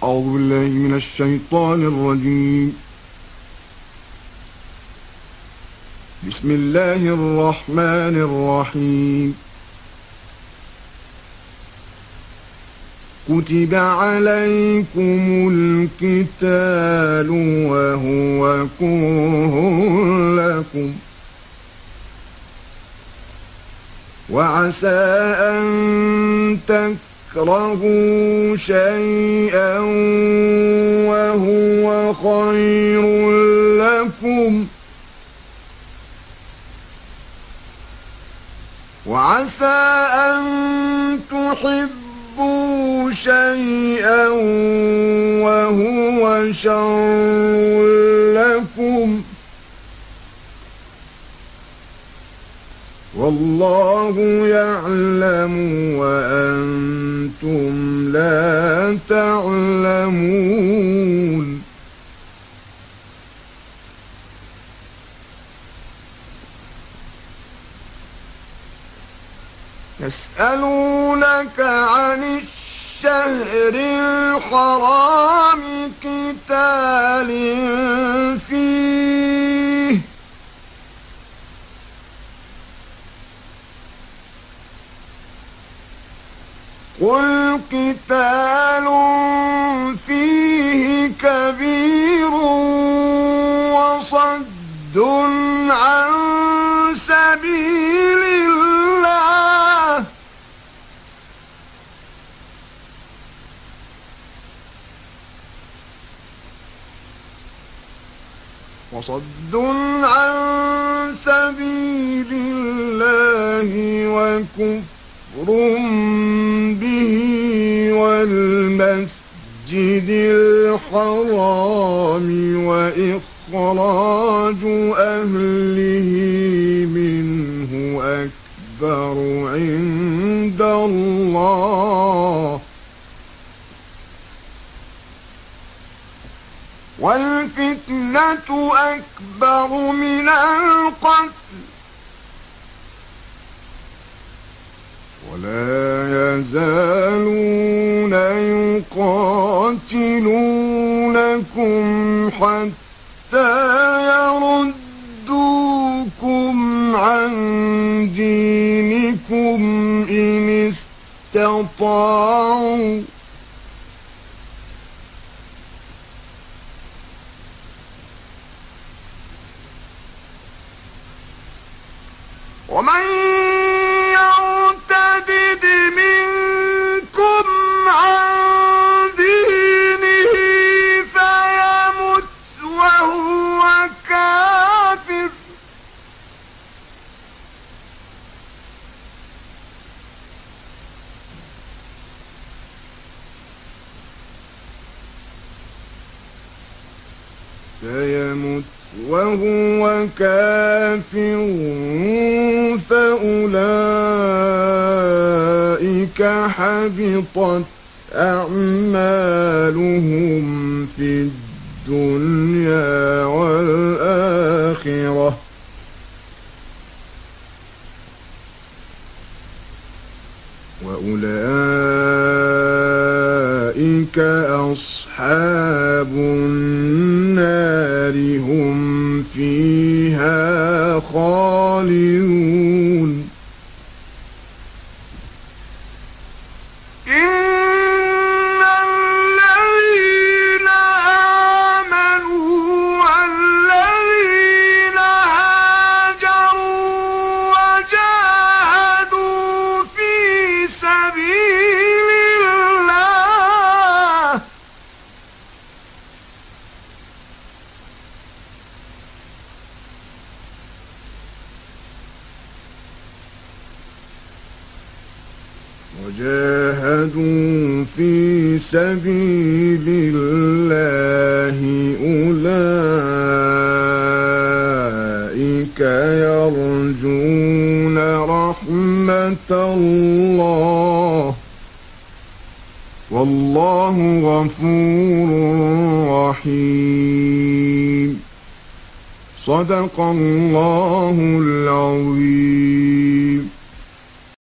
أعوذ بالله من الشيطان الرجيم. بسم الله الرحمن الرحيم. كتب عليكم القتال وهو كره لكم وعسى أن تكرهوا شيئا وهو خير لكم وعسى أن تحبوا شيئا وهو شر لكم والله يعلم وأنتم لا تعلمون. يسألونك عن الشهر الحرام قتال فيه قل قتال فيه كبير وصد عن سبيل الله وكفر به والمسجد الحرام وإخراج أهله منه أكبر عند الله والفتنة أكبر من القتل ولا يزالون يقاتلونكم حتى يردوكم عن دينكم إن استطاعوا ومن يرتد منكم عن دينه فيمت وهو كافر وهو كافر فأولئك حبطت أعمالهم في الدنيا والآخرة وأولئك أصحاب النار هم فيها خالدون. إن الذين آمنوا والذين هاجروا وجاهدوا في سبيل الله أولئك يرجون رحمة الله والله غفور رحيم. صدق الله العظيم.